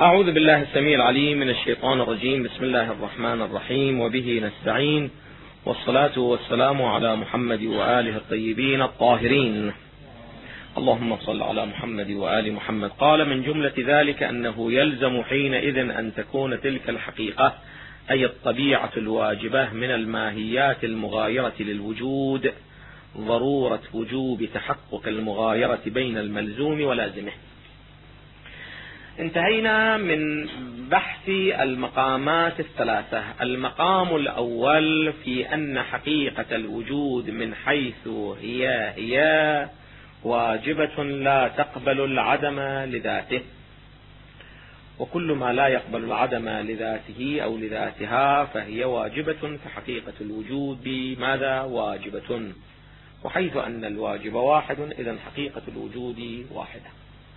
أعوذ بالله السميع العليم من الشيطان الرجيم. بسم الله الرحمن الرحيم، وبه نستعين، والصلاة والسلام على محمد وآله الطيبين الطاهرين. اللهم صل على محمد وآل محمد. قال: من جملة ذلك أنه يلزم حينئذ أن تكون تلك الحقيقة أي الطبيعة الواجبة من الماهيات المغايرة للوجود ضرورة وجوب تحقق المغايرة بين الملزوم ولازمه. انتهينا من بحث المقامات الثلاثة. المقام الأول في أن حقيقة الوجود من حيث هي واجبة لا تقبل العدم لذاته، وكل ما لا يقبل العدم لذاته أو لذاتها فهي واجبة، فحقيقة الوجود بماذا؟ واجبة. وحيث أن الواجب واحد إذن حقيقة الوجود واحدة.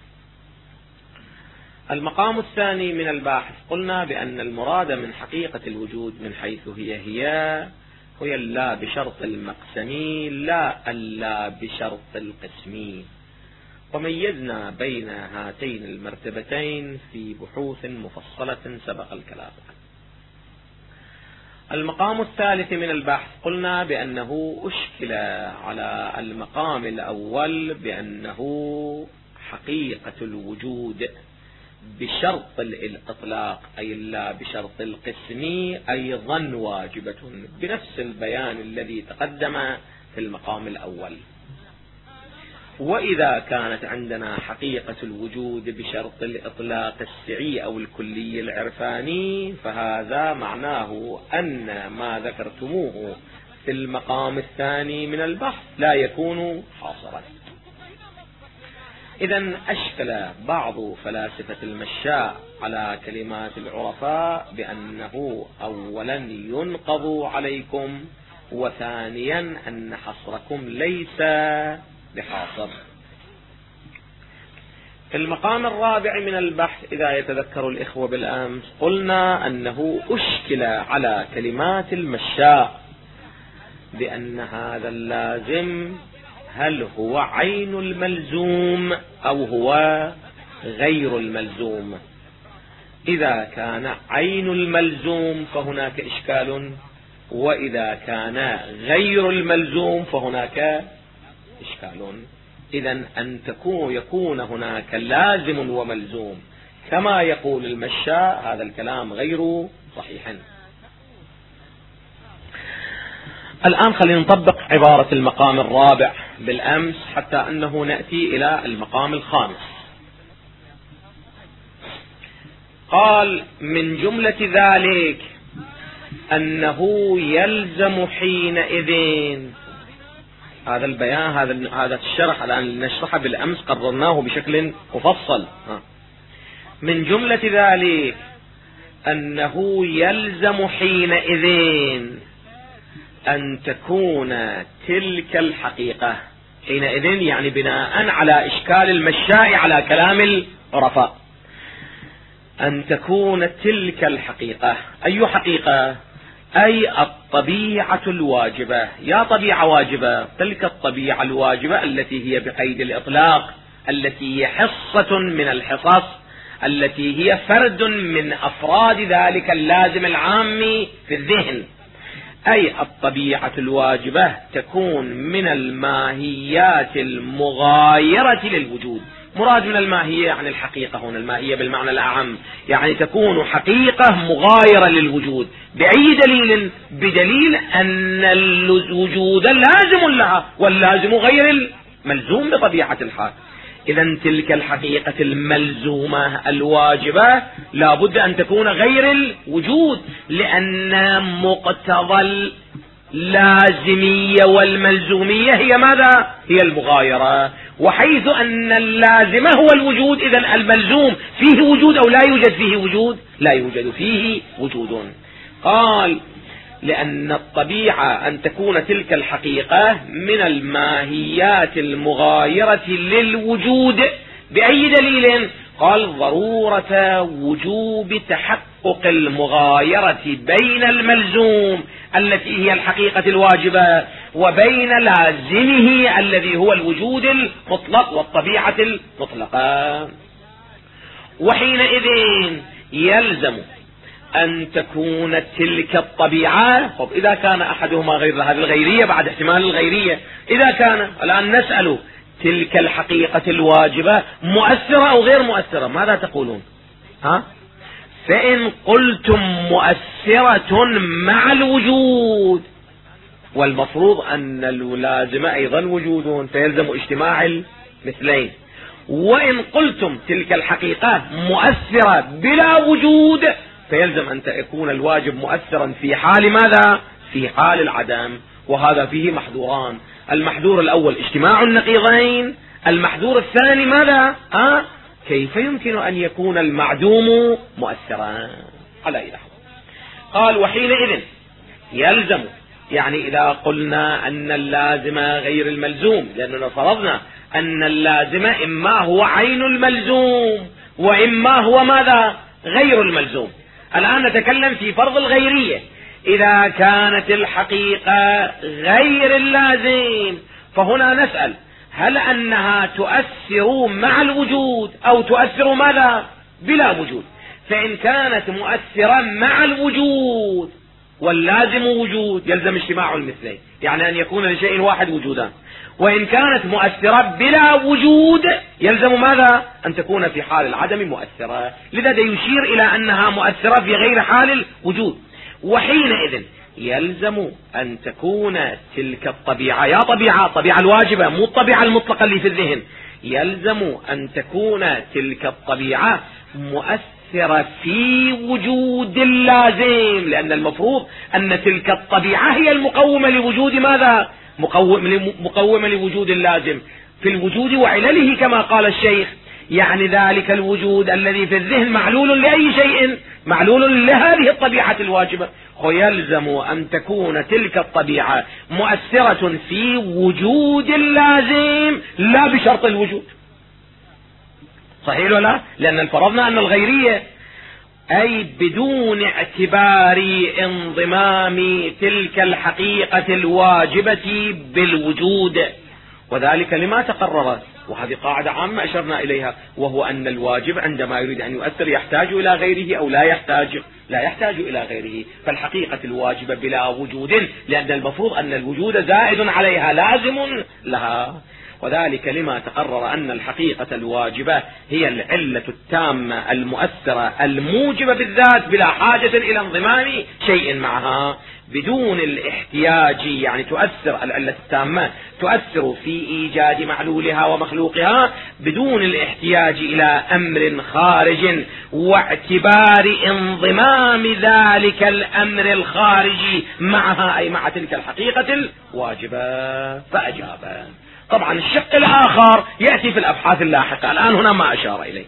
المقام الثاني من الباحث قلنا بأن المراد من حقيقة الوجود من حيث هي اللا بشرط المقسمي لا اللا بشرط القسمي، وميزنا بين هاتين المرتبتين في بحوث مفصلة سبق الكلام. المقام الثالث من البحث قلنا بأنه أشكل على المقام الأول بأنه حقيقة الوجود بشرط الإطلاق أي لا بشرط القسمي أيضا واجبة، بنفس البيان الذي تقدم في المقام الأول. وإذا كانت عندنا حقيقة الوجود بشرط الإطلاق السعي أو الكلي العرفاني فهذا معناه أن ما ذكرتموه في المقام الثاني من البحث لا يكون حاصرا. إذن أشكل بعض فلاسفة المشاء على كلمات العرفاء بأنه أولا ينقض عليكم، وثانيا أن حصركم ليس بحاصر. في المقام الرابع من البحث إذا يتذكر الإخوة بالأمس قلنا أنه أشكل على كلمات المشاء بأن هذا اللازم هل هو عين الملزوم أو هو غير الملزوم. إذا كان عين الملزوم فهناك إشكال، وإذا كان غير الملزوم فهناك إشكال. إذن أن يكون هناك لازم وملزوم كما يقول المشاء هذا الكلام غير صحيح. الآن خلينا نطبق عبارة المقام الرابع بالأمس حتى أنه نأتي إلى المقام الخامس. قال: من جملة ذلك أنه يلزم حينئذ، هذا البيان هذا الشرح الآن نشرحه بالأمس قررناه بشكل مفصل. من جملة ذلك أنه يلزم حينئذ أن تكون تلك الحقيقة، حينئذ يعني بناء على إشكال المشاء على كلام العرفاء، أن تكون تلك الحقيقة. أي حقيقة؟ أي الطبيعة الواجبة. يا طبيعة واجبة، تلك الطبيعة الواجبة التي هي بقيد الإطلاق، التي هي حصة من الحصص، التي هي فرد من أفراد ذلك اللازم العام في الذهن. أي الطبيعة الواجبة تكون من الماهيات المغايرة للوجود. مراد من الماهية يعني الحقيقة، هنا الماهية بالمعنى الأعم، يعني تكون حقيقة مغايرة للوجود. بأي دليل؟ بدليل أن الوجود لازم لها، واللازم غير الملزوم بطبيعة الحال. إذن تلك الحقيقة الملزومة الواجبة لا بد أن تكون غير الوجود، لأن مقتضى اللازمية والملزومية هي ماذا؟ هي المغايرة. وحيث أن اللازمة هو الوجود إذن الملزوم فيه وجود أو لا يوجد فيه وجود؟ لا يوجد فيه وجود. قال: لأن الطبيعة أن تكون تلك الحقيقة من الماهيات المغايرة للوجود. بأي دليل؟ قال: ضرورة وجوب تحقق المغايرة بين الملزوم التي هي الحقيقة الواجبة وبين لازمه الذي هو الوجود المطلق والطبيعة المطلقة. وحينئذ يلزم أن تكون تلك الطبيعة. طب إذا كان أحدهما غير هذه الغيرية بعد احتمال الغيرية، إذا كان الآن نسأل تلك الحقيقة الواجبة مؤثرة أو غير مؤثرة، ماذا تقولون؟ فإن قلتم مؤثرة مع الوجود، والمفروض أن اللازم أيضا وجود فيلزم اجتماع المثلين. وإن قلتم تلك الحقيقة مؤثرة بلا وجود فيلزم أن يكون الواجب مؤثرا في حال ماذا؟ في حال العدم. وهذا فيه محذوران: المحذور الأول اجتماع النقيضين، المحذور الثاني ماذا؟ كيف يمكن أن يكون المعدوم مؤثرا على إله. قال وحينئذ يلزم، يعني إذا قلنا أن اللازم غير الملزوم، لأننا فرضنا أن اللازم إما هو عين الملزوم وإما هو ماذا؟ غير الملزوم. الآن نتكلم في فرض الغيرية. إذا كانت الحقيقة غير اللازم فهنا نسأل هل أنها تؤثر مع الوجود أو تؤثر ماذا؟ بلا وجود. فإن كانت مؤثرة مع الوجود واللازم وجود يلزم اجتماع المثلين، يعني أن يكون لشيء واحد وجودان. وإن كانت مؤثرة بلا وجود يلزم ماذا؟ أن تكون في حال العدم مؤثرة. لذا يشير إلى أنها مؤثرة في غير حال الوجود. وحينئذ يلزم أن تكون تلك الطبيعة، يا طبيعة الواجبة مو الطبيعة المطلقة اللي في الذهن، يلزم أن تكون تلك الطبيعة مؤثرة في وجود اللازم، لأن المفروض أن تلك الطبيعة هي المقومة لوجود ماذا؟ مقومة لوجود اللازم في الوجود وعلله كما قال الشيخ. يعني ذلك الوجود الذي في الذهن معلول لأي شيء؟ معلول لهذه الطبيعة الواجبة. ويلزم أن تكون تلك الطبيعة مؤثرة في وجود اللازم لا بشرط الوجود. صحيح ولا لا؟ لأن فرضنا أن الغيرية أي بدون اعتبار انضمام تلك الحقيقة الواجبة بالوجود، وذلك لما تقررت، وهذه قاعدة عامة أشرنا إليها، وهو أن الواجب عندما يريد أن يؤثر يحتاج إلى غيره أو لا يحتاج إلى غيره. فالحقيقة الواجبة بلا وجود، لأن المفروض أن الوجود زائد عليها لازم لها، وذلك لما تقرر أن الحقيقة الواجبة هي العلة التامة المؤثرة الموجبة بالذات بلا حاجة إلى انضمام شيء معها بدون الاحتياج. يعني تؤثر العلة التامة تؤثر في إيجاد معلولها ومخلوقها بدون الاحتياج إلى أمر خارج واعتبار انضمام ذلك الأمر الخارجي معها، أي مع تلك الحقيقة الواجبة. فأجاب. طبعا الشق الآخر يأتي في الأبحاث اللاحقة، الآن هنا ما أشار إليه.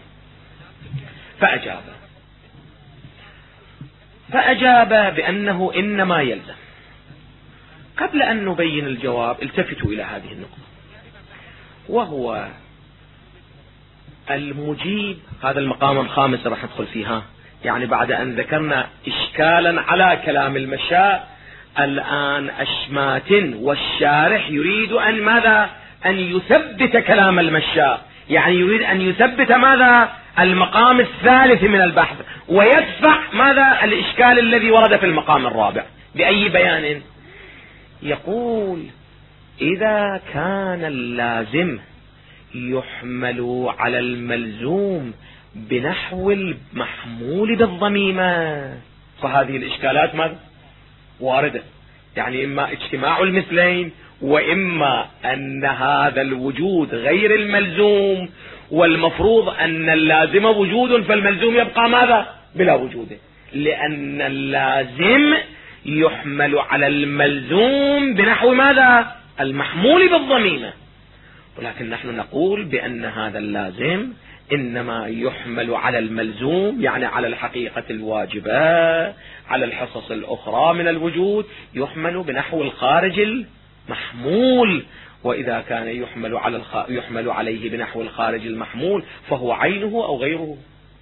فأجاب بأنه إنما يلزم. قبل أن نبين الجواب التفتوا إلى هذه النقطة، وهو المجيب. هذا المقام الخامس راح ندخل فيها، يعني بعد أن ذكرنا إشكالا على كلام المشاء، الآن أشمات والشارح يريد أن ماذا؟ أن يثبت كلام المشاء، يعني يريد أن يثبت ماذا؟ المقام الثالث من البحث، ويدفع ماذا؟ الإشكال الذي ورد في المقام الرابع. بأي بيان؟ يقول إذا كان اللازم يحمل على الملزوم بنحو المحمول بالضميمة، فهذه الإشكالات ماذا؟ واردة، يعني إما اجتماع المثلين وإما أن هذا الوجود غير الملزوم، والمفروض أن اللازم وجود فالملزوم يبقى ماذا؟ بلا وجود، لأن اللازم يحمل على الملزوم بنحو ماذا؟ المحمول بالضميمة. ولكن نحن نقول بأن هذا اللازم إنما يحمل على الملزوم، يعني على الحقيقة الواجبة، على الحصص الأخرى من الوجود يحمل بنحو الخارج المحمول. وإذا كان يحمل عليه بنحو الخارج المحمول فهو عينه أو غيره؟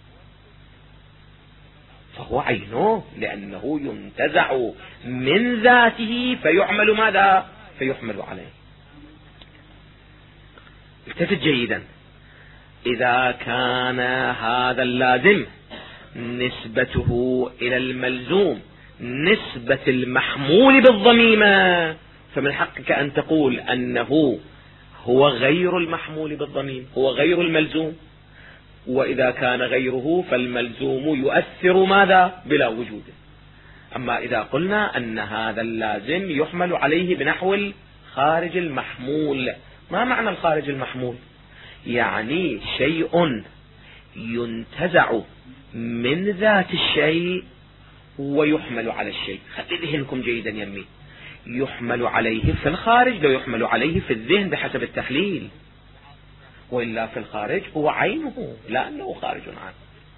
فهو عينه، لأنه ينتزع من ذاته فيحمل ماذا؟ فيحمل عليه. التفت جيدا. إذا كان هذا اللازم نسبته إلى الملزوم نسبة المحمول بالضميمة، فمن حقك أن تقول أنه هو غير المحمول بالضميم، هو غير الملزوم. وإذا كان غيره فالملزوم يؤثر ماذا؟ بلا وجوده. أما إذا قلنا أن هذا اللازم يحمل عليه بنحو الخارج المحمول، ما معنى الخارج المحمول؟ يعني شيء ينتزع من ذات الشيء ويحمل على الشيء. خلي ذهنكم جيدا يمي، يحمل عليه في الخارج لا يحمل عليه في الذهن بحسب التحليل، وإلا في الخارج هو عينه لا أنه خارج عنه،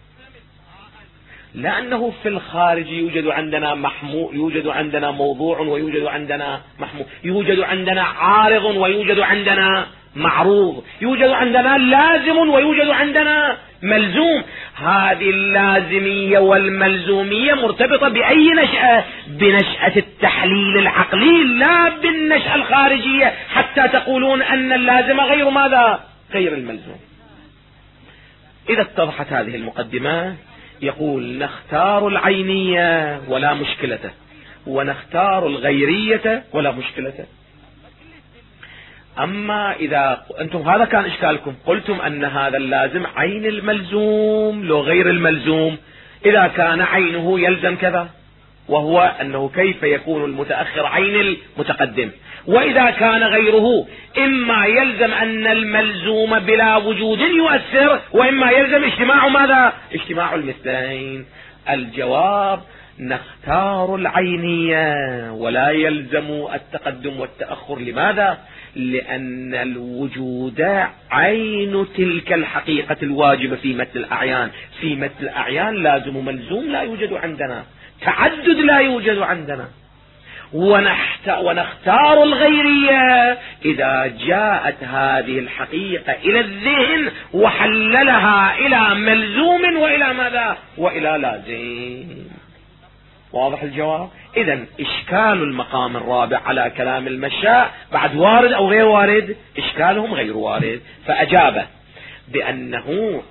لأنه في الخارج يوجد عندنا محمول، يوجد عندنا موضوع ويوجد عندنا محمول، يوجد عندنا عارض ويوجد عندنا معروض، يوجد عندنا لازم ويوجد عندنا ملزوم. هذه اللازمية والملزومية مرتبطة بأي نشأة؟ بنشأة التحليل العقلي لا بالنشأة الخارجية، حتى تقولون أن اللازم غير ماذا؟ غير الملزوم. إذا اتضحت هذه المقدمة يقول نختار العينية ولا مشكلة، ونختار الغيرية ولا مشكلة. أما إذا أنتم هذا كان إشكالكم، قلتم أن هذا اللازم عين الملزوم لو غير الملزوم، إذا كان عينه يلزم كذا، وهو أنه كيف يكون المتأخر عين المتقدم، وإذا كان غيره إما يلزم أن الملزوم بلا وجود يؤثر، وإما يلزم اجتماع ماذا؟ اجتماع المثلين. الجواب نختار العينية ولا يلزم التقدم والتأخر. لماذا؟ لأن الوجود عين تلك الحقيقة الواجبة في مثل الأعيان. في مثل الأعيان لازم ملزوم لا يوجد عندنا، تعدد لا يوجد عندنا. ونختار الغيرية إذا جاءت هذه الحقيقة إلى الذهن وحللها إلى ملزوم وإلى ماذا؟ وإلى لازم. واضح الجواب؟ إذن إشكال المقام الرابع على كلام المشاء بعد وارد أو غير وارد؟ إشكالهم غير وارد، فأجاب بأنه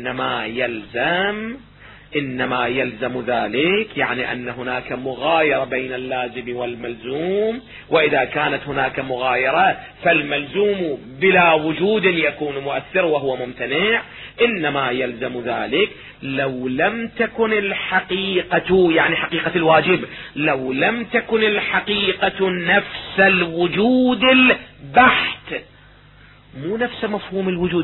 إنما يلزم ذلك، يعني أن هناك مغايرة بين اللازم والملزوم، وإذا كانت هناك مغايرة فالملزوم بلا وجود يكون مؤثر وهو ممتنع. إنما يلزم ذلك لو لم تكن الحقيقة، يعني حقيقة الواجب، لو لم تكن الحقيقة نفس الوجود البحت، مو نفس مفهوم الوجود،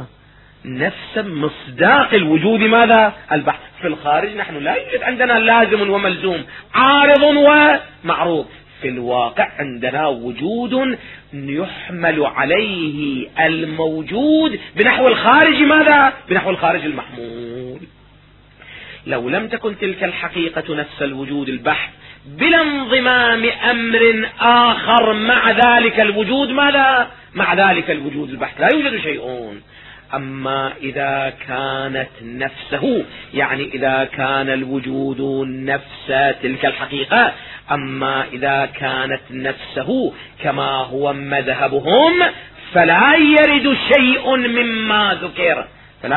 نفس مصداق الوجود ماذا؟ البحث. في الخارج نحن لا يوجد عندنا لازم وملزوم، عارض ومعروض. في الواقع عندنا وجود يحمل عليه الموجود بنحو الخارج ماذا؟ بنحو الخارج المحمول. لو لم تكن تلك الحقيقة نفس الوجود البحث بلا انضمام أمر آخر مع ذلك الوجود ماذا؟ مع ذلك الوجود البحث لا يوجد شيء. أما إذا كانت نفسه، يعني إذا كان الوجود نفس تلك الحقيقة، أما إذا كانت نفسه كما هو مذهبهم فلا يرد شيء مما ذكر،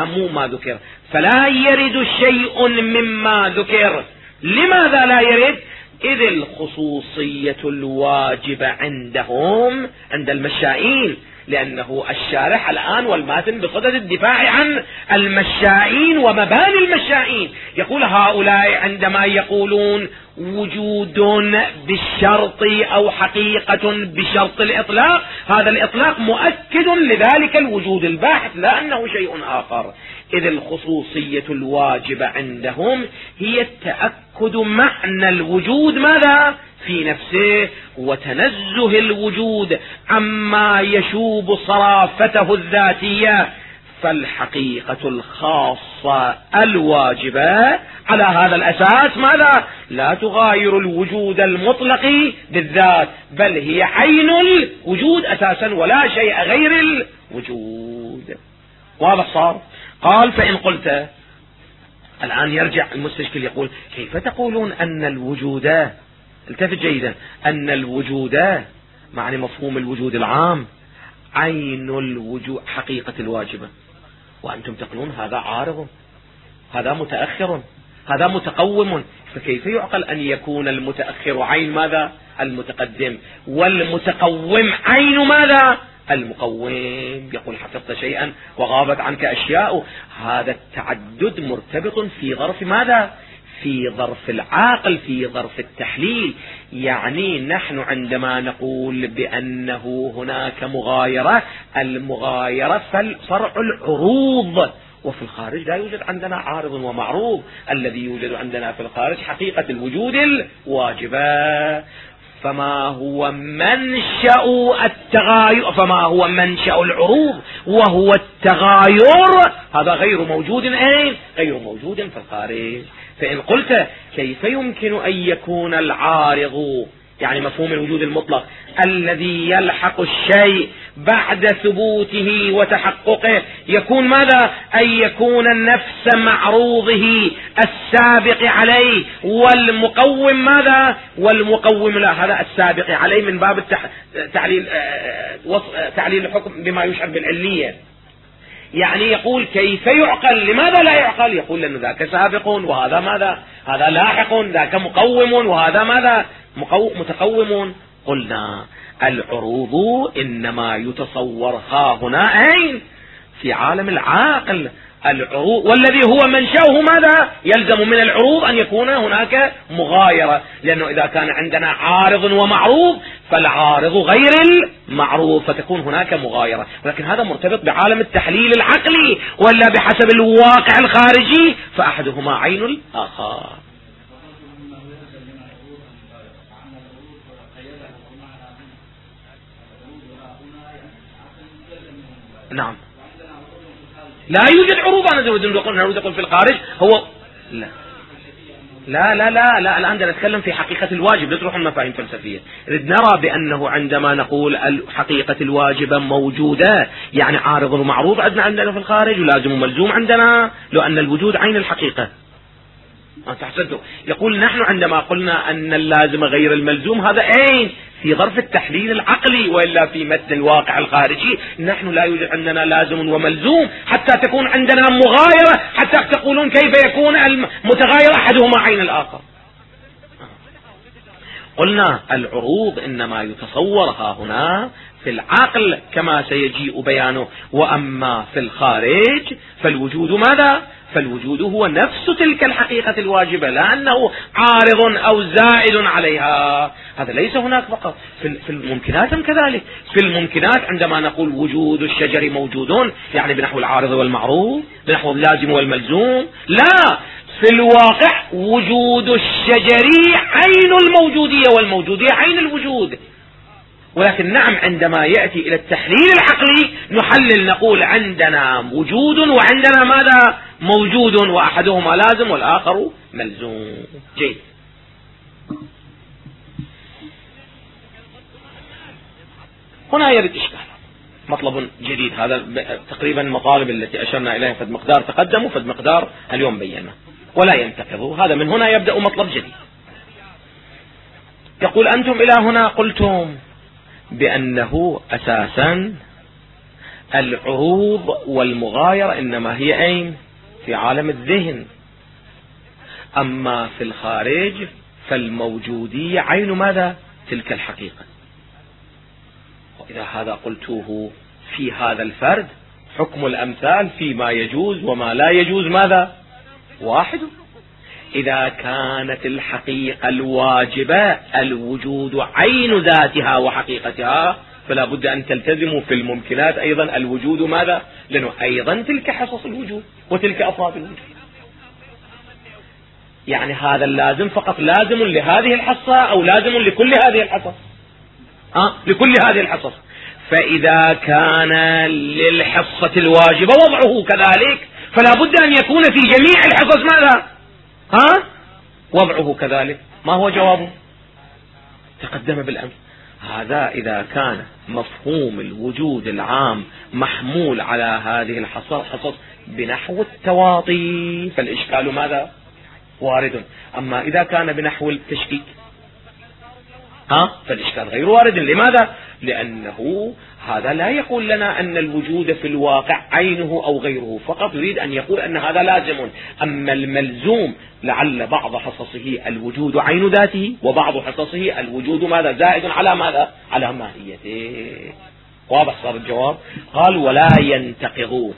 فلا يرد شيء مما ذكر. لماذا لا يرد؟ إذ الخصوصية الواجبة عندهم عند المشائين، لأنه الشارح الآن والماتن بصدد الدفاع عن المشائين ومباني المشائين. يقول هؤلاء عندما يقولون وجود بالشرط أو حقيقة بشرط الإطلاق، هذا الإطلاق مؤكد لذلك الوجود الباحث لا أنه شيء آخر. إذ الخصوصية الواجبة عندهم هي التأكد معنى الوجود ماذا؟ في نفسه، وتنزه الوجود عما يشوب صرافته الذاتية. فالحقيقة الخاصة الواجبة على هذا الأساس ماذا؟ لا تغاير الوجود المطلق بالذات، بل هي عين الوجود أساسا ولا شيء غير الوجود. واضح صار؟ قال فإن قلت، الآن يرجع المستشكل يقول كيف تقولون أن الوجود، التفت جيدا، أن الوجود معني مفهوم الوجود العام عين الوجود حقيقة الواجبة، وأنتم تقولون هذا عارض، هذا متأخر، هذا متقوم. فكيف يعقل أن يكون المتأخر عين ماذا؟ المتقدم، والمتقوم عين ماذا؟ المقوم. يقول حفظت شيئا وغابت عنك أشياء. هذا التعدد مرتبط في ظرف ماذا؟ في ظرف العاقل، في ظرف التحليل. يعني نحن عندما نقول بأنه هناك مغايرة، المغايرة فرع العروض، وفي الخارج لا يوجد عندنا عارض ومعروض. الذي يوجد عندنا في الخارج حقيقة الوجود الواجبة. فما هو منشأ التغاير، فما هو منشأ العروض وهو التغاير، هذا غير موجود أين؟ غير موجود في الخارج. فإن قلت كيف يمكن أن يكون العارض، يعني مفهوم الوجود المطلق الذي يلحق الشيء بعد ثبوته وتحققه، يكون ماذا؟ أن يكون نفس معروضه السابق عليه والمقوم ماذا؟ والمقوم لا، هذا السابق عليه من باب تعليل الحكم بما يشعر بالعلية. يعني يقول كيف يعقل؟ لماذا لا يعقل؟ يقول لأن ذاك سابق وهذا ماذا؟ هذا لاحق، ذاك مقوم وهذا ماذا؟ متقوم. قلنا العروض إنما يتصور ها هنا أين؟ في عالم العاقل. العروض والذي هو منشأه ماذا؟ يلزم من العروض أن يكون هناك مغايرة، لأنه إذا كان عندنا عارض ومعروض فالعارض غير المعروض، فتكون هناك مغايرة. ولكن هذا مرتبط بعالم التحليل العقلي، ولا بحسب الواقع الخارجي فأحدهما عين الآخر. نعم، لا يوجد عروض. أنا نريد أقول في الخارج هو لا الآن نتكلم في حقيقة الواجب، لا تروحون مفاهيم فلسفية. نرى بأنه عندما نقول حقيقة الواجبة موجودة، يعني عارض ومعروض عندنا في الخارج، ولازم وملزوم عندنا، لو أن الوجود عين الحقيقة. يقول نحن عندما قلنا أن اللازم غير الملزوم، هذا أين؟ في ظرف التحليل العقلي، وإلا في متن الواقع الخارجي نحن لا يوجد عندنا لازم وملزوم حتى تكون عندنا مغايرة، حتى تقولون كيف يكون المتغاير أحدهما عين الآخر. قلنا العروض إنما يتصورها هنا في العقل كما سيجيء بيانه، وأما في الخارج فالوجود ماذا؟ فالوجود هو نفس تلك الحقيقة الواجبة، لا أنه عارض أو زائد عليها. هذا ليس هناك فقط في الممكنات كذلك. في الممكنات عندما نقول وجود الشجر موجود، يعني بنحو العارض والمعروض، بنحو اللازم والملزوم. لا، في الواقع وجود الشجر عين الموجودية، والموجودية عين الوجود. ولكن نعم، عندما يأتي إلى التحليل العقلي نحلل، نقول عندنا وجود وعندنا ماذا؟ موجود، وأحدهما لازم والآخر ملزوم. جيد. هنا يرد إشكال، مطلب جديد. هذا تقريبا المطالب التي أشرنا إليها فد مقدار تقدم وفد مقدار اليوم بينا، ولا ينتقض. هذا من هنا يبدأ مطلب جديد. يقول أنتم إلى هنا قلتم بأنه أساسا العروض والمغايرة إنما هي أين؟ في عالم الذهن. أما في الخارج فالموجودية عين ماذا؟ تلك الحقيقة. وإذا هذا قلتوه في هذا الفرد، حكم الأمثال فيما يجوز وما لا يجوز ماذا؟ واحد. إذا كانت الحقيقة الواجبة الوجود عين ذاتها وحقيقتها، فلا بد أن تلتزموا في الممكنات أيضا الوجود ماذا؟ لأنه أيضا تلك حصص الوجود وتلك أفراد الوجود. يعني هذا اللازم فقط لازم لهذه الحصة أو لازم لكل هذه الحصص؟ لكل هذه الحصص. فإذا كان للحصة الواجبة وضعه كذلك، فلا بد أن يكون في جميع الحصص ماذا؟ وضعه كذلك. ما هو جوابه؟ تقدم بالأمس. هذا إذا كان مفهوم الوجود العام محمول على هذه الحصص بنحو التواطي، فالإشكال ماذا؟ وارد. أما إذا كان بنحو التشكيك فالإشكال غير وارد. لماذا؟ لأنه هذا لا يقول لنا أن الوجود في الواقع عينه أو غيره، فقط يريد أن يقول أن هذا لازم. أما الملزوم لعل بعض حصصه الوجود عين ذاته، وبعض حصصه الوجود ماذا زائد على ماذا، على ماهيته. واضح صار الجواب؟ قال ولا ينتقض،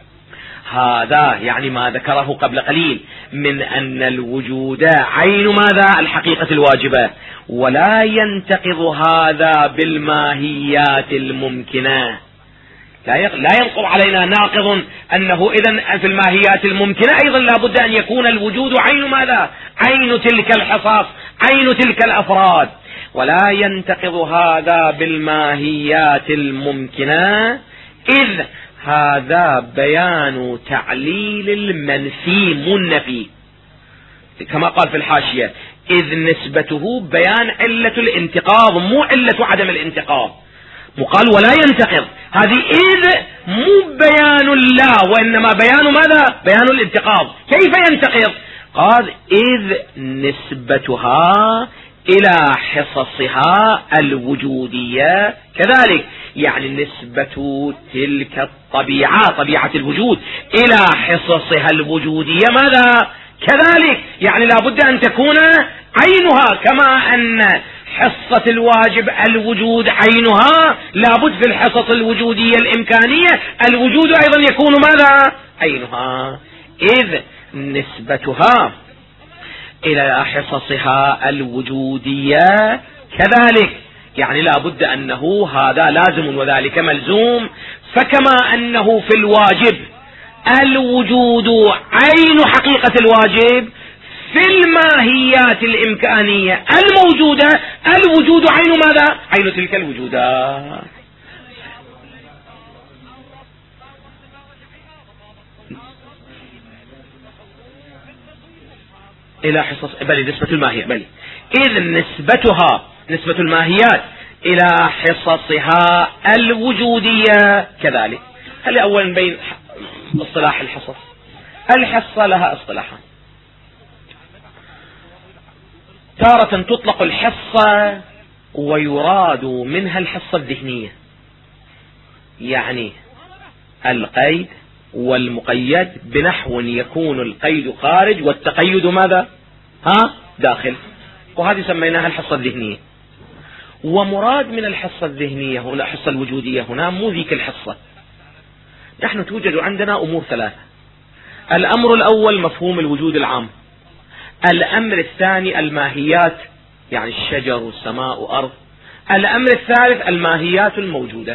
هذا يعني ما ذكره قبل قليل من أن الوجود عين ماذا، الحقيقة الواجبة، ولا ينتقض هذا بالماهيات الممكنة. لا ينقض علينا ناقض أنه إذن في الماهيات الممكنة أيضا لا بد أن يكون الوجود عين ماذا، عين تلك الحصص، عين تلك الأفراد. ولا ينتقض هذا بالماهيات الممكنة، إذ هذا بيان تعليل المنفي منفي، كما قال في الحاشية إذ نسبته بيان علة الانتقاض مو علة عدم الانتقاض. وقال ولا ينتقض، هذه إذ مو بيان لا، وإنما بيان ماذا، بيان الانتقاض. كيف ينتقض؟ قال إذ نسبتها إلى حصصها الوجودية كذلك، يعني نسبة تلك الطبيعة، طبيعة الوجود، إلى حصصها الوجودية ماذا كذلك، يعني لا بد أن تكون عينها، كما أن حصة الواجب الوجود عينها، لابد في الحصص الوجودية الإمكانية الوجود أيضا يكون ماذا، عينها. إذ نسبتها إلى حصصها الوجودية كذلك، يعني لا بد أنه هذا لازم وذلك ملزوم. فكما أنه في الواجب الوجود عين حقيقة الواجب، في الماهيات الإمكانية الموجودة الوجود عين ماذا، عين تلك الوجودات. إلى حصص بل نسبة الماهية، بل إذ نسبتها، نسبة الماهيات إلى حصصها الوجودية كذلك. هل أولا نبين اصطلاح الحصص. الحصة لها اصطلاحان، تارة تطلق الحصة ويراد منها الحصة الذهنية، يعني القيد والمقيد، بنحو يكون القيد خارج والتقيد ماذا داخل، وهذه سميناها الحصة الذهنية. ومراد من الحصة الذهنية هنا الحصة الوجودية، هنا مو ذيك الحصة. نحن توجد عندنا أمور ثلاثة. الأمر الأول مفهوم الوجود العام، الأمر الثاني الماهيات، يعني الشجر والسماء وأرض، الأمر الثالث الماهيات الموجودة.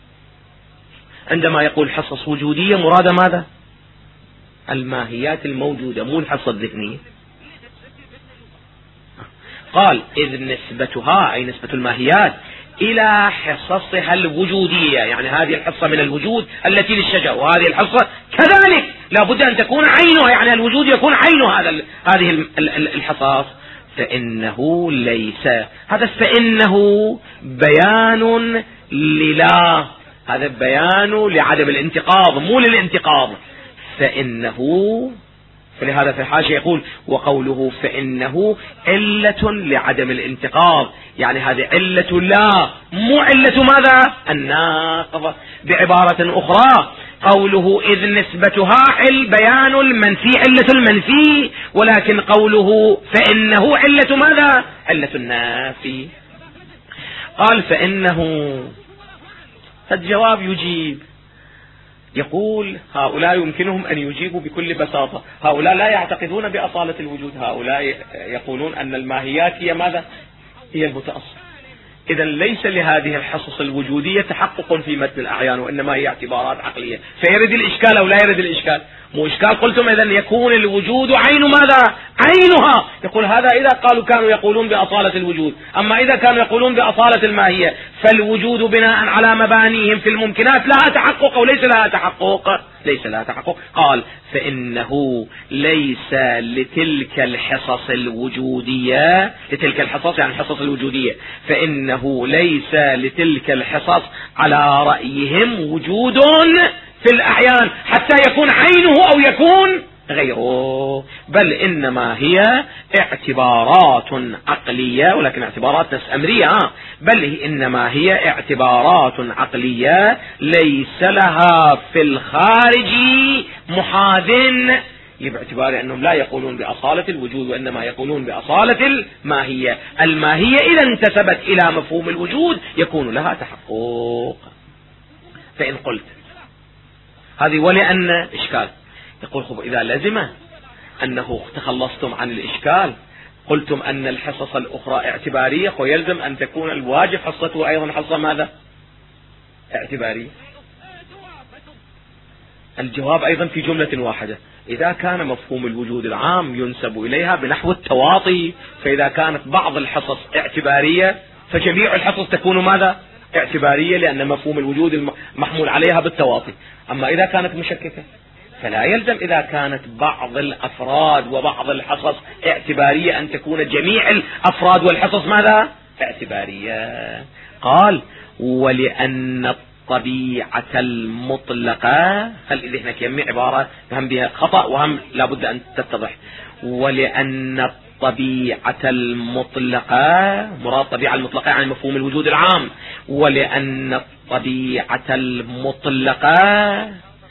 عندما يقول حصص وجودية مراد ماذا، الماهيات الموجودة مو الحصة الذهنية. قال إذ نسبتها أي نسبة الماهيات إلى حصصها الوجودية، يعني هذه الحصة من الوجود التي للشجر، وهذه الحصة كذلك لا بد أن تكون عينها، يعني الوجود يكون عين هذه الحصص. فإنه ليس، هذا فإنه بيان للا، هذا بيان لعدم الانتقاض مو للانتقاض. فإنه، فلهذا في الحاشية يقول وقوله فإنه علة لعدم الانتقاض، يعني هذه علة لا مو علة ماذا، الناقض. بعبارة أخرى قوله إذ نسبتها بيان المنفي، علة المنفي، ولكن قوله فإنه علة ماذا، علة النافي. قال فإنه، الجواب يجيب، يقول هؤلاء يمكنهم أن يجيبوا بكل بساطة، هؤلاء لا يعتقدون بأصالة الوجود، هؤلاء يقولون أن الماهيات هي ماذا، هي المتأصل. إذا ليس لهذه الحصص الوجودية تحقق في متن الأعيان، وإنما هي اعتبارات عقلية. فيرد الإشكال أو لا يرد الإشكال، مو إشكال. قلتم إذا يكون الوجود عين ماذا، عينها. يقول هذا إذا قالوا كانوا يقولون بأصالة الوجود، أما إذا كانوا يقولون بأصالة الماهية فالوجود بناء على مبانيهم في الممكنات لها تحقق أو ليس لها تحقق، ليس لها تحقق. قال فإنه ليس لتلك الحصص الوجودية، لتلك الحصص يعني الحصص الوجودية، فإنه ليس لتلك الحصص على رأيهم وجود في الأعيان حتى يكون عينه أو يكون غيره، بل إنما هي اعتبارات عقلية، ولكن اعتبارات نفس أمرية، بل إنما هي اعتبارات عقلية ليس لها في الخارج محاذ، باعتبار أنهم لا يقولون بأصالة الوجود وإنما يقولون بأصالة الماهية. الماهية إذا انتسبت إلى مفهوم الوجود يكون لها تحقق. فإن قلت هذه ولأن إشكال، يقول خب إذا لزم أنه تخلصتم عن الإشكال قلتم أن الحصص الأخرى اعتبارية، ويلزم أن تكون الواجب حصته أيضا حصة ماذا؟ اعتبارية. الجواب أيضا في جملة واحدة، إذا كان مفهوم الوجود العام ينسب إليها بنحو التواطي، فإذا كانت بعض الحصص اعتبارية فجميع الحصص تكون ماذا؟ اعتبارية، لأن مفهوم الوجود محمول عليها بالتواطي. أما إذا كانت مشككة فلا يلزم إذا كانت بعض الأفراد وبعض الحصص اعتبارية أن تكون جميع الأفراد والحصص ماذا؟ اعتبارية. قال ولأن الطبيعة المطلقة، هل إذا هناك يمي عبارة هم بها خطأ وهم لابد أن تتضح. ولأن الطبيعة المطلقة، مراد الطبيعة المطلقة عن مفهوم الوجود العام، ولأن الطبيعة المطلقة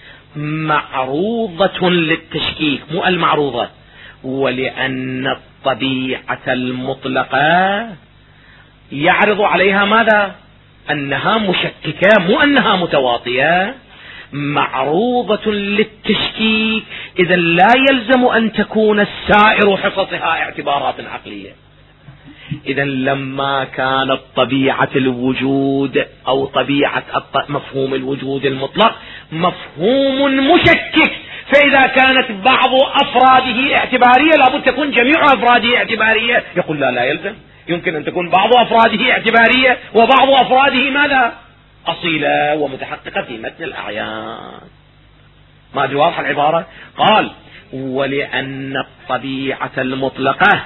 معروضة للتشكيك، مو المعروضة، ولأن الطبيعة المطلقة يعرض عليها ماذا؟ أنها مشككة، مو أنها متواطية، معروضة للتشكيك. إذا لا يلزم أن تكون السائر حصصها اعتبارات عقلية. إذا لما كانت طبيعة الوجود أو طبيعة مفهوم الوجود المطلق مفهوم مشكك، فإذا كانت بعض أفراده اعتبارية لابد تكون جميع أفراده اعتبارية. يقول لا يلزم، يمكن أن تكون بعض أفراده اعتبارية وبعض أفراده ماذا؟ أصيلة ومتحققة في متن الأعيان. ما جواب العبارة؟ قال ولأن الطبيعة المطلقة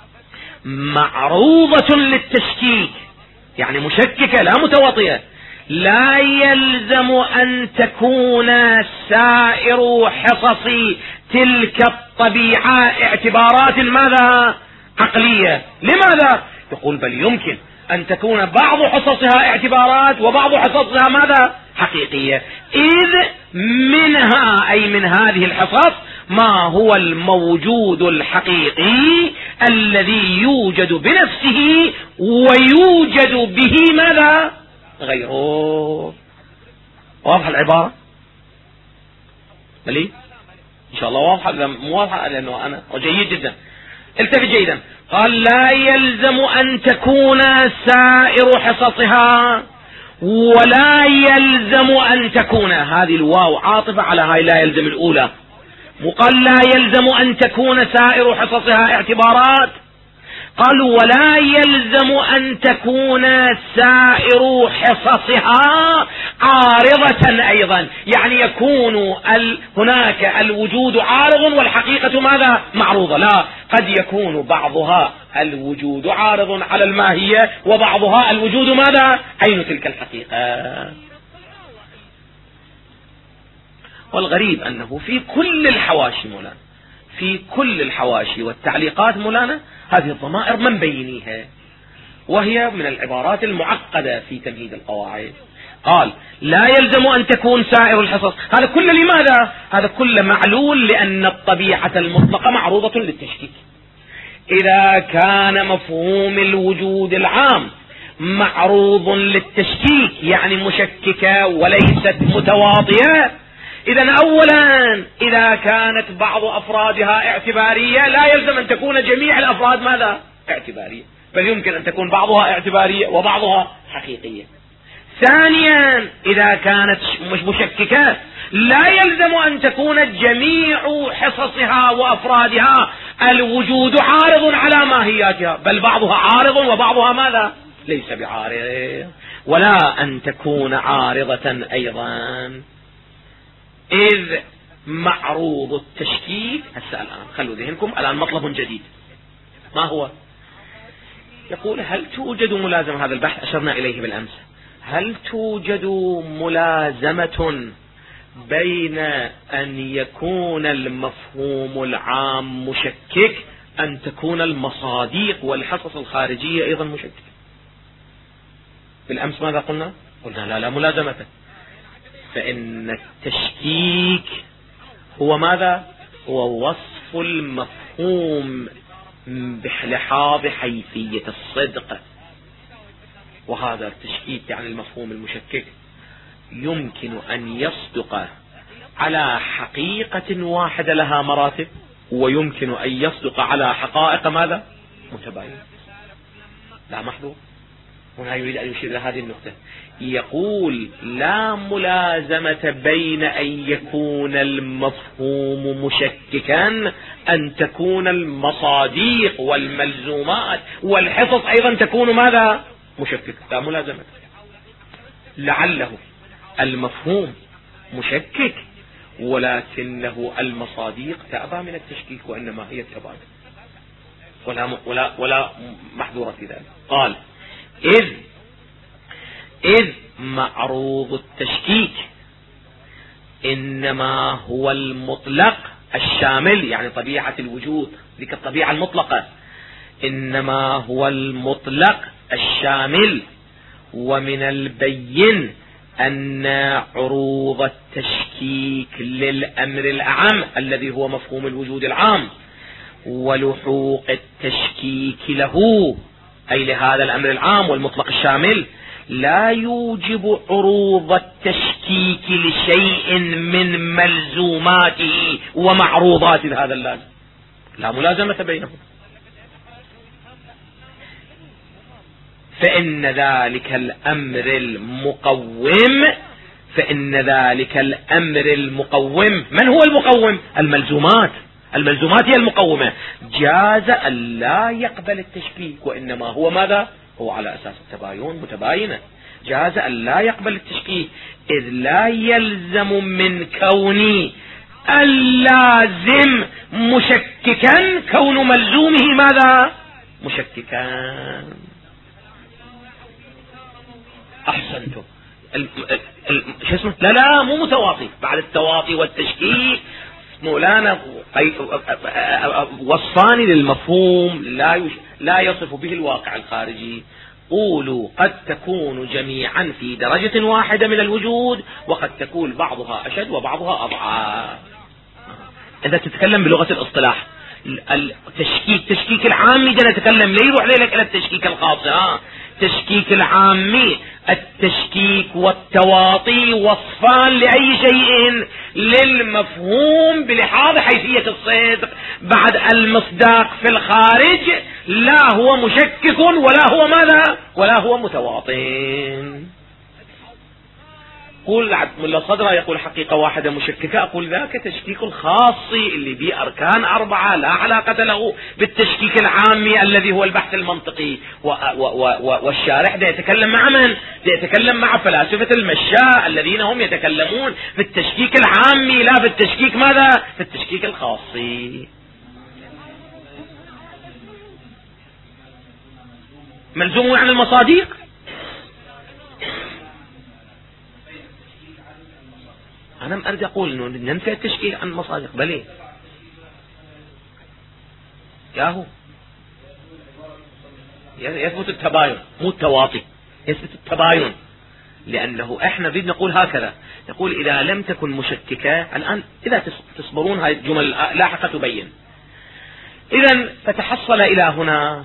معروضة للتشكيك، يعني مشككة لا متواطية، لا يلزم أن تكون سائر حصص تلك الطبيعة اعتبارات ماذا؟ عقلية. لماذا؟ يقول بل يمكن أن تكون بعض حصصها اعتبارات وبعض حصصها ماذا؟ حقيقية، إذ منها أي من هذه الحصص ما هو الموجود الحقيقي الذي يوجد بنفسه ويوجد به ماذا؟ غيره. واضح العبارة؟ بلي إن شاء الله واضحة، مو واضحة لأنه أنا جيد جدا. التفت جيدا. قال لا يلزم أن تكون سائر حصصها، ولا يلزم أن تكون، هذه الواو عاطفة على هاي لا يلزم الأولى، وقال لا يلزم أن تكون سائر حصصها اعتبارات، قال ولا يلزم أن تكون سائر حصصها عارضة أيضا، يعني يكون هناك الوجود عارض والحقيقة ماذا؟ معروضة. لا، قد يكون بعضها الوجود عارض على الماهية وبعضها الوجود ماذا؟ عين تلك الحقيقة. والغريب أنه في كل الحواشي مولانا، في كل الحواشي والتعليقات مولانا هذه الضمائر ما مبينيها، وهي من العبارات المعقدة في تمهيد القواعد. قال لا يلزم أن تكون سائر الحصص، هذا كله لماذا؟ هذا كله معلول لأن الطبيعة المطلقة معروضة للتشكيك. إذا كان مفهوم الوجود العام معروض للتشكيك يعني مشككة وليست متواطية، إذا أولا إذا كانت بعض أفرادها اعتبارية لا يلزم أن تكون جميع الأفراد ماذا؟ اعتبارية، بل يمكن أن تكون بعضها اعتبارية وبعضها حقيقية. ثانيا إذا كانت مش مشككة لا يلزم أن تكون جميع حصصها وأفرادها الوجود عارض على ماهياتها، بل بعضها عارض وبعضها ماذا؟ ليس بعارض. ولا أن تكون عارضة أيضا، إذ معروض التشكيك. هسه الآن خلوا ذهنكم، الآن مطلب جديد. ما هو؟ يقول هل توجد ملازمة، هذا البحث أشرنا إليه بالأمس، هل توجد ملازمة بين أن يكون المفهوم العام مشكك أن تكون المصاديق والحصص الخارجية أيضا مشككة. بالأمس ماذا قلنا؟ قلنا لا ملازمة. فإن التشكيك هو ماذا؟ هو وصف المفهوم بلحاظ حيثية الصدق، وهذا التشكيك يعني المفهوم المشكك يمكن أن يصدق على حقيقة واحدة لها مراتب، ويمكن أن يصدق على حقائق ماذا؟ متباينة. لا محظور. هنا يريد أن يشير إلى هذه النقطة، يقول لا ملازمة بين أن يكون المفهوم مشككا أن تكون المصاديق والملزومات والحصص أيضا تكون ماذا؟ مشككة. لا ملازمة. لعله المفهوم مشكك ولكنه المصاديق تأبى من التشكيك وإنما هي التباين، ولا محظورة في ذلك. قال إذ معروض التشكيك إنما هو المطلق الشامل، يعني طبيعة الوجود ذيك الطبيعة المطلقة، إنما هو المطلق الشامل، ومن البين أن عروض التشكيك للأمر الأعم الذي هو مفهوم الوجود العام، ولحوق التشكيك له أي لهذا الأمر العام والمطلق الشامل لا يوجب عروض التشكيك لشيء من ملزوماته ومعروضات هذا اللازم. لا ملازمة بينهم. فإن ذلك الأمر المقوم من هو المقوم؟ الملزومات هي المقومة. جاز أن لا يقبل التشكيك، وإنما هو ماذا؟ هو على أساس التباين متباينة. جاز أن لا يقبل التشكيك إذ لا يلزم من كون اللازم مشككا كون ملزومه ماذا؟ مشككا. أحسنتم. شو اسمه؟ لا مو متواطي. بعد التواطي والتشكيك مولانا وصفان للمفهوم لا يصف به الواقع الخارجي. قولوا قد تكون جميعا في درجة واحدة من الوجود، وقد تكون بعضها أشد وبعضها أضعاف. إذا تتكلم بلغة الاصطلاح تشكيك العامي ده نتكلم ليه يروح لك إلى التشكيك الخاص. تشكيك العامي التشكيك والتواطي وصفان لأي شيء للمفهوم بلحاظ حيثية الصدق. بعد المصداق في الخارج لا هو مشكك ولا هو ماذا؟ ولا هو متواطن. قول ملا صدرة يقول حقيقة واحدة مشككة، أقول ذاك تشكيك الخاصي اللي به أركان 4 لا علاقة له بالتشكيك العامي الذي هو البحث المنطقي. والشارح ده يتكلم مع من؟ يتكلم مع فلاسفة المشاء الذين هم يتكلمون في التشكيك العامي لا في التشكيك ماذا؟ في التشكيك الخاصي. ملزوم عن المصاديق. أنا أريد أقول أنه ننفي التشكيك عن المصادق. بلي ياهو يثبت التباين مو التواطي، يثبت التباين. لأنه إحنا بدنا نقول هكذا، نقول إذا لم تكن مشككة الآن، إذا تصبرون هاي الجمل لاحقة تبين. إذن فتحصل إلى هنا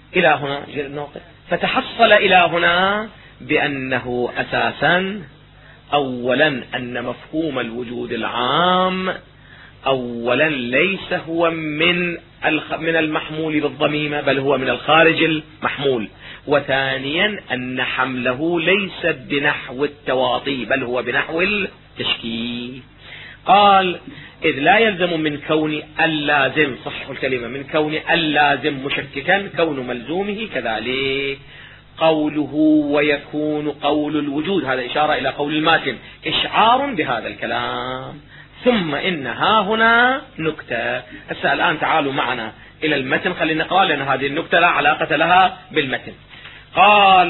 فتحصل إلى هنا بأنه أساسا أولا أن مفهوم الوجود العام أولا ليس هو من المحمول بالضميمة، بل هو من الخارج المحمول. وثانيا أن حمله ليس بنحو التواطي بل هو بنحو التشكيك. قال إذ لا يلزم من كون اللازم، صحح الكلمة، من كون اللازم مشككا كون ملزومه كذلك. قوله ويكون قول الوجود، هذا إشارة إلى قول الماتن، إشعار بهذا الكلام. ثم إنها هنا نكتة. الآن تعالوا معنا إلى المتن، خلينا نقرأ لأن هذه النكتة لا علاقة لها بالمتن. قال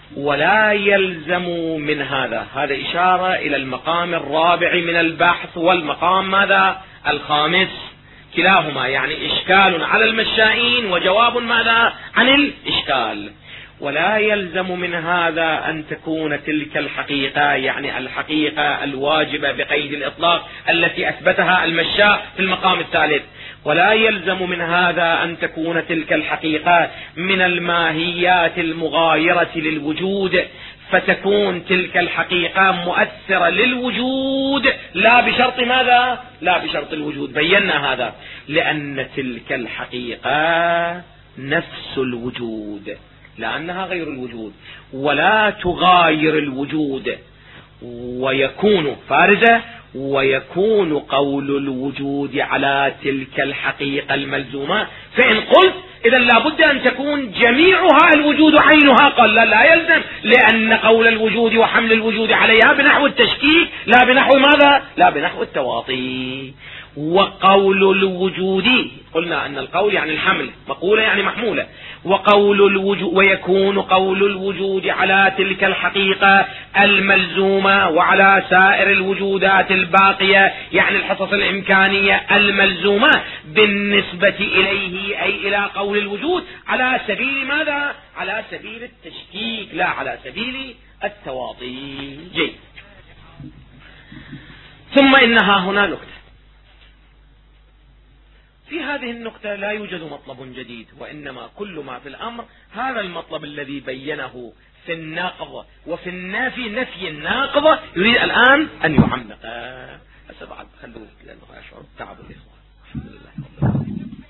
ولا يلزم من هذا إشارة إلى المقام الرابع من البحث، والمقام ماذا؟ الخامس، كلاهما يعني إشكال على المشائين وجواب ماذا؟ عن الإشكال. ولا يلزم من هذا أن تكون تلك الحقيقة، يعني الحقيقة الواجبة بقيد الإطلاق التي أثبتها المشاء في المقام الثالث، ولا يلزم من هذا أن تكون تلك الحقيقة من الماهيات المغايرة للوجود، فتكون تلك الحقيقة مؤثرة للوجود لا بشرط ماذا؟ لا بشرط الوجود. بينا هذا، لأن تلك الحقيقة نفس الوجود، لأنها غير الوجود ولا تغاير الوجود، ويكون فارزة، ويكون قول الوجود على تلك الحقيقة الملزومة. فإن قلت إذا لابد أن تكون جميعها الوجود عينها، قال لا يلزم، لأن قول الوجود وحمل الوجود عليها بنحو التشكيك لا بنحو ماذا؟ لا بنحو التواطي. وقول الوجود، قلنا أن القول يعني الحمل، مقولة يعني محمولة، وقول الوجود ويكون قول الوجود على تلك الحقيقة الملزومة وعلى سائر الوجودات الباقية، يعني الحصص الإمكانية الملزومة بالنسبة إليه، أي إلى قول الوجود، على سبيل ماذا؟ على سبيل التشكيك لا على سبيل التواطي. جيد. ثم إنها هنا نكتة، في هذه النقطة لا يوجد مطلب جديد، وإنما كل ما في الأمر هذا المطلب الذي بينه في الناقض وفي النافي، نفي الناقض، يريد الآن أن يعمق. أسبعد خلوه لأنه أشعر تعب الإخوة.